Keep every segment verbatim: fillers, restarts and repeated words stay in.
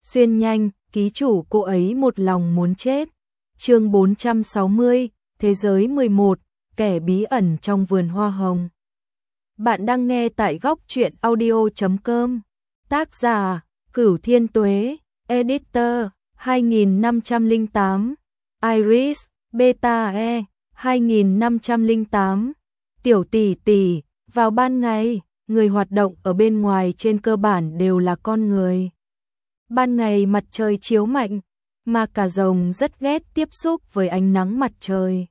Xuyên nhanh, ký chủ cô ấy một lòng muốn chết. Chương bốn trăm sáu mươi, Thế giới mười một, kẻ bí ẩn trong vườn hoa hồng. Bạn đang nghe tại góc truyện audio chấm com. Tác giả: Cửu Thiên Tuế, Editor: hai nghìn năm trăm lẻ tám, Iris, Beta E, hai nghìn năm trăm lẻ tám. Tiểu tỷ tỷ, vào ban ngày, người hoạt động ở bên ngoài trên cơ bản đều là con người. Ban ngày mặt trời chiếu mạnh, mà cả rồng rất ghét tiếp xúc với ánh nắng mặt trời.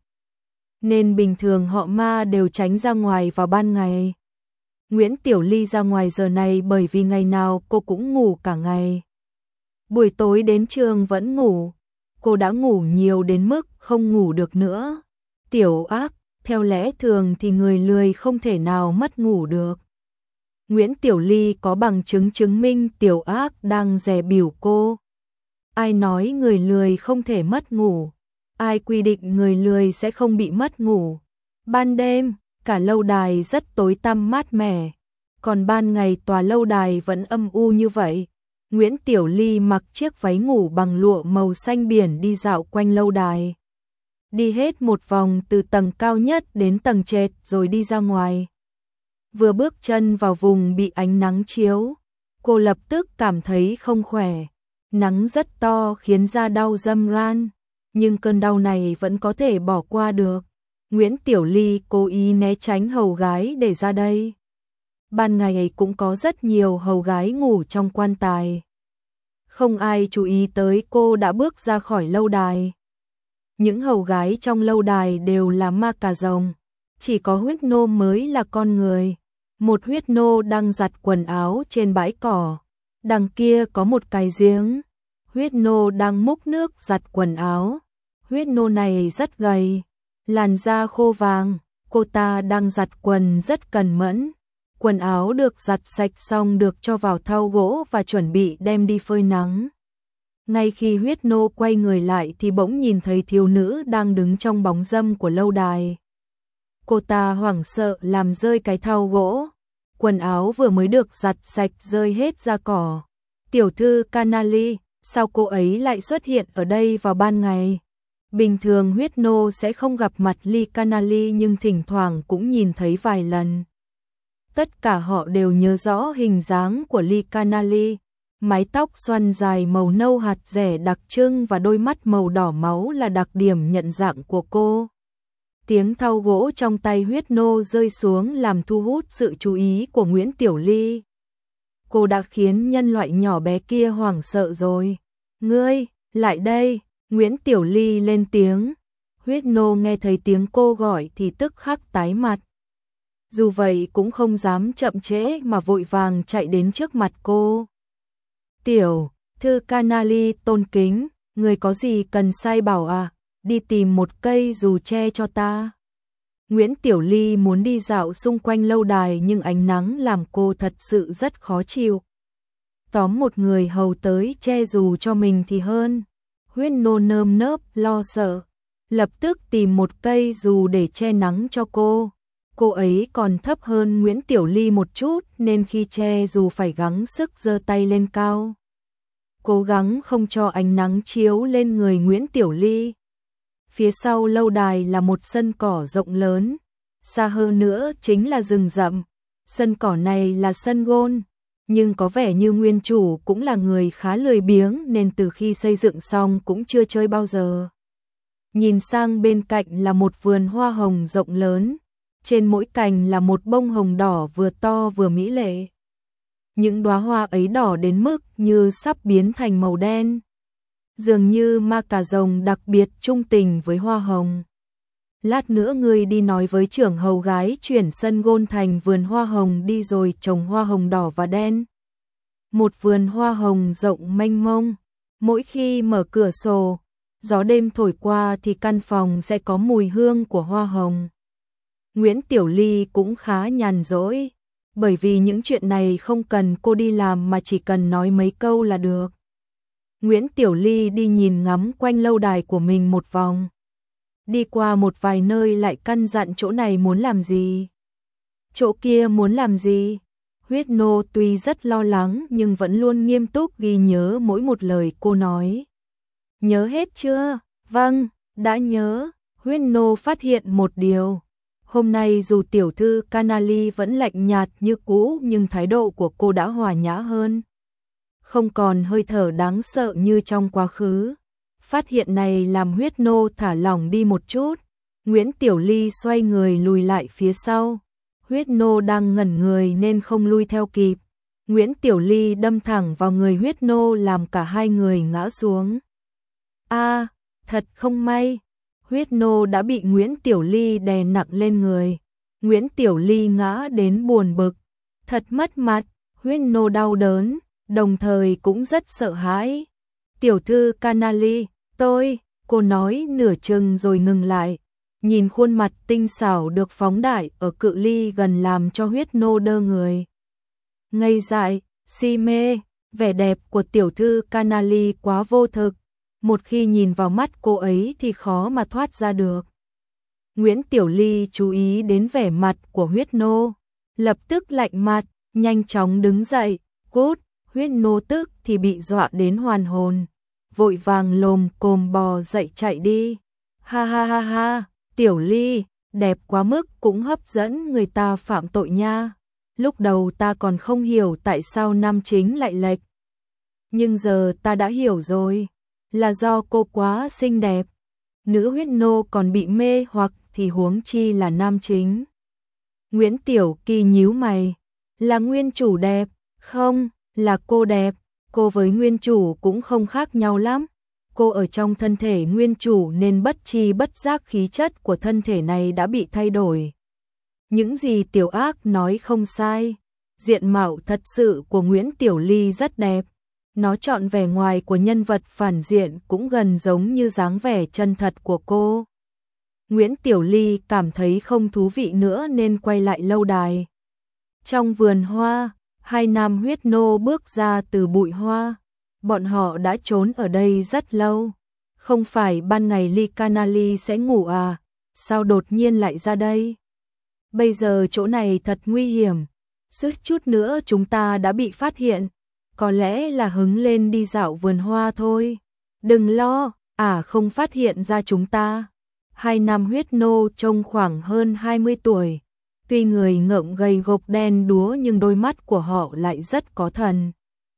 Nên bình thường họ ma đều tránh ra ngoài vào ban ngày. Nguyễn Tiểu Ly ra ngoài giờ này bởi vì ngày nào cô cũng ngủ cả ngày. Buổi tối đến trường vẫn ngủ, cô đã ngủ nhiều đến mức không ngủ được nữa. Tiểu Ác, theo lẽ thường thì người lười không thể nào mất ngủ được. Nguyễn Tiểu Ly có bằng chứng chứng minh Tiểu Ác đang dè bỉu cô. Ai nói người lười không thể mất ngủ? Ai quy định người lười sẽ không bị mất ngủ? Ban đêm, cả lâu đài rất tối tăm mát mẻ, còn ban ngày tòa lâu đài vẫn âm u như vậy. Nguyễn Tiểu Ly mặc chiếc váy ngủ bằng lụa màu xanh biển đi dạo quanh lâu đài. Đi hết một vòng từ tầng cao nhất đến tầng trệt rồi đi ra ngoài. Vừa bước chân vào vùng bị ánh nắng chiếu, cô lập tức cảm thấy không khỏe. Nắng rất to khiến da đau râm ran, nhưng cơn đau này vẫn có thể bỏ qua được. Nguyễn Tiểu Ly cố ý né tránh hầu gái để ra đây. Ban ngày cũng có rất nhiều hầu gái ngủ trong quan tài. Không ai chú ý tới cô đã bước ra khỏi lâu đài. Những hầu gái trong lâu đài đều là ma cà rồng, chỉ có huyết nô mới là con người. Một huyết nô đang giặt quần áo trên bãi cỏ, đằng kia có một cái giếng. Huyết nô đang múc nước giặt quần áo. Huyết nô này rất gầy, làn da khô vàng, cô ta đang giặt quần rất cẩn mẫn. Quần áo được giặt sạch xong được cho vào thau gỗ và chuẩn bị đem đi phơi nắng. Ngay khi huyết nô quay người lại thì bỗng nhìn thấy thiếu nữ đang đứng trong bóng râm của lâu đài. Cô ta hoảng sợ làm rơi cái thau gỗ. Quần áo vừa mới được giặt sạch rơi hết ra cỏ. Tiểu thư Canali, sao cô ấy lại xuất hiện ở đây vào ban ngày? Bình thường huyết nô sẽ không gặp mặt Ly Canali nhưng thỉnh thoảng cũng nhìn thấy vài lần. Tất cả họ đều nhớ rõ hình dáng của Ly Canali. Mái tóc xoăn dài màu nâu hạt rẻ đặc trưng và đôi mắt màu đỏ máu là đặc điểm nhận dạng của cô. Tiếng thau gỗ trong tay huyết nô rơi xuống làm thu hút sự chú ý của Nguyễn Tiểu Ly. Cô đã khiến nhân loại nhỏ bé kia hoảng sợ rồi. Ngươi, lại đây, Nguyễn Tiểu Ly lên tiếng. Huyết nô nghe thấy tiếng cô gọi thì tức khắc tái mặt. Dù vậy cũng không dám chậm trễ mà vội vàng chạy đến trước mặt cô. Tiểu thư Canali tôn kính, người có gì cần sai bảo à? Đi tìm một cây dù che cho ta. Nguyễn Tiểu Ly muốn đi dạo xung quanh lâu đài nhưng ánh nắng làm cô thật sự rất khó chịu. Tóm một người hầu tới che dù cho mình thì hơn. Huyết nô nơm nớp lo sợ, lập tức tìm một cây dù để che nắng cho cô. Cô ấy còn thấp hơn Nguyễn Tiểu Ly một chút nên khi che dù phải gắng sức giơ tay lên cao, cố gắng không cho ánh nắng chiếu lên người Nguyễn Tiểu Ly. Phía sau lâu đài là một sân cỏ rộng lớn, xa hơn nữa chính là rừng rậm. Sân cỏ này là sân gôn, nhưng có vẻ như nguyên chủ cũng là người khá lười biếng nên từ khi xây dựng xong cũng chưa chơi bao giờ. Nhìn sang bên cạnh là một vườn hoa hồng rộng lớn, trên mỗi cành là một bông hồng đỏ vừa to vừa mỹ lệ. Những đóa hoa ấy đỏ đến mức như sắp biến thành màu đen. Dường như ma cà rồng đặc biệt trung tình với hoa hồng. Lát nữa ngươi đi nói với trưởng hầu gái chuyển sân gôn thành vườn hoa hồng đi rồi trồng hoa hồng đỏ và đen. Một vườn hoa hồng rộng mênh mông. Mỗi khi mở cửa sổ, gió đêm thổi qua thì căn phòng sẽ có mùi hương của hoa hồng. Nguyễn Tiểu Ly cũng khá nhàn rỗi, bởi vì những chuyện này không cần cô đi làm mà chỉ cần nói mấy câu là được. Nguyễn Tiểu Ly đi nhìn ngắm quanh lâu đài của mình một vòng. Đi qua một vài nơi lại căn dặn chỗ này muốn làm gì, chỗ kia muốn làm gì. Huyết Nô tuy rất lo lắng nhưng vẫn luôn nghiêm túc ghi nhớ mỗi một lời cô nói. Nhớ hết chưa? Vâng, đã nhớ. Huyết Nô phát hiện một điều. Hôm nay dù tiểu thư Canali vẫn lạnh nhạt như cũ nhưng thái độ của cô đã hòa nhã hơn. Không còn hơi thở đáng sợ như trong quá khứ. Phát hiện này làm Huyết Nô thả lỏng đi một chút. Nguyễn Tiểu Ly xoay người lùi lại phía sau. Huyết Nô đang ngẩn người nên không lui theo kịp. Nguyễn Tiểu Ly đâm thẳng vào người Huyết Nô làm cả hai người ngã xuống. A, à, thật không may. Huyết Nô đã bị Nguyễn Tiểu Ly đè nặng lên người. Nguyễn Tiểu Ly ngã đến buồn bực. Thật mất mặt. Huyết Nô đau đớn, đồng thời cũng rất sợ hãi. Tiểu thư Canali, tôi, cô nói nửa chừng rồi ngừng lại. Nhìn khuôn mặt tinh xảo được phóng đại ở cự ly gần làm cho Huyết Nô đơ người. Ngây dại, si mê, vẻ đẹp của tiểu thư Canali quá vô thực. Một khi nhìn vào mắt cô ấy thì khó mà thoát ra được. Nguyễn Tiểu Ly chú ý đến vẻ mặt của Huyết Nô, lập tức lạnh mặt, nhanh chóng đứng dậy, cút. Huyết Nô tức thì bị dọa đến hoàn hồn, vội vàng lồm cồm bò dậy chạy đi. Ha ha ha ha, Tiểu Ly, đẹp quá mức cũng hấp dẫn người ta phạm tội nha. Lúc đầu ta còn không hiểu tại sao nam chính lại lệch. Nhưng giờ ta đã hiểu rồi, là do cô quá xinh đẹp. Nữ Huyết Nô còn bị mê hoặc thì huống chi là nam chính. Nguyễn Tiểu Kỳ nhíu mày, là nguyên chủ đẹp, không, là cô đẹp, cô với nguyên chủ cũng không khác nhau lắm. Cô ở trong thân thể nguyên chủ nên bất chi bất giác khí chất của thân thể này đã bị thay đổi. Những gì Tiểu Ác nói không sai, diện mạo thật sự của Nguyễn Tiểu Ly rất đẹp. Nó trọn vẻ ngoài của nhân vật phản diện cũng gần giống như dáng vẻ chân thật của cô. Nguyễn Tiểu Ly cảm thấy không thú vị nữa nên quay lại lâu đài. Trong vườn hoa, hai nam Huyết Nô bước ra từ bụi hoa. Bọn họ đã trốn ở đây rất lâu. Không phải ban ngày Ly Canali sẽ ngủ à? Sao đột nhiên lại ra đây? Bây giờ chỗ này thật nguy hiểm. Suýt chút nữa chúng ta đã bị phát hiện. Có lẽ là hứng lên đi dạo vườn hoa thôi. Đừng lo, à không phát hiện ra chúng ta. Hai nam Huyết Nô trông khoảng hơn hai mươi tuổi. Tuy người ngợm gầy gộc đen đúa nhưng đôi mắt của họ lại rất có thần.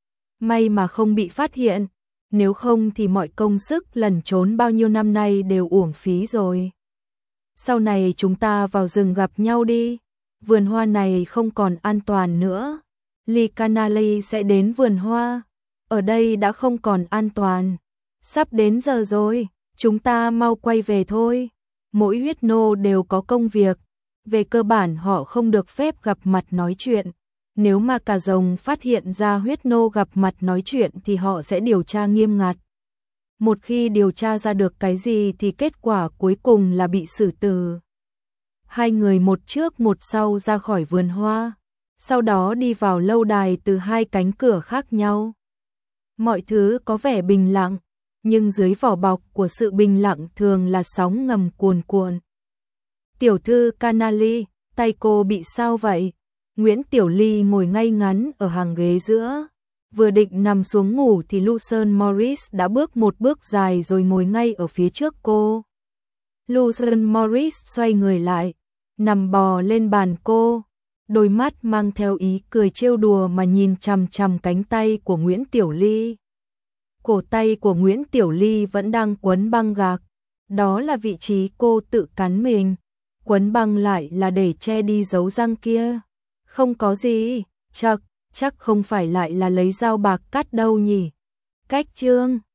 May mà không bị phát hiện, nếu không thì mọi công sức lẩn trốn bao nhiêu năm nay đều uổng phí rồi. Sau này chúng ta vào rừng gặp nhau đi, vườn hoa này không còn an toàn nữa. Ly Canali sẽ đến vườn hoa, ở đây đã không còn an toàn. Sắp đến giờ rồi, chúng ta mau quay về thôi. Mỗi Huyết Nô đều có công việc, về cơ bản họ không được phép gặp mặt nói chuyện. Nếu mà cả rồng phát hiện ra Huyết Nô gặp mặt nói chuyện thì họ sẽ điều tra nghiêm ngặt. Một khi điều tra ra được cái gì thì kết quả cuối cùng là bị xử tử. Hai người một trước một sau ra khỏi vườn hoa, sau đó đi vào lâu đài từ hai cánh cửa khác nhau. Mọi thứ có vẻ bình lặng, nhưng dưới vỏ bọc của sự bình lặng thường là sóng ngầm cuồn cuộn. Tiểu thư Canali, tay cô bị sao vậy? Nguyễn Tiểu Ly ngồi ngay ngắn ở hàng ghế giữa. Vừa định nằm xuống ngủ thì Lucien Morris đã bước một bước dài rồi ngồi ngay ở phía trước cô. Lucien Morris xoay người lại, nằm bò lên bàn cô. Đôi mắt mang theo ý cười trêu đùa mà nhìn chằm chằm cánh tay của Nguyễn Tiểu Ly. Cổ tay của Nguyễn Tiểu Ly vẫn đang quấn băng gạc. Đó là vị trí cô tự cắn mình. Quấn băng lại là để che đi dấu răng kia. Không có gì, chắc, chắc không phải lại là lấy dao bạc cắt đâu nhỉ. Cách chương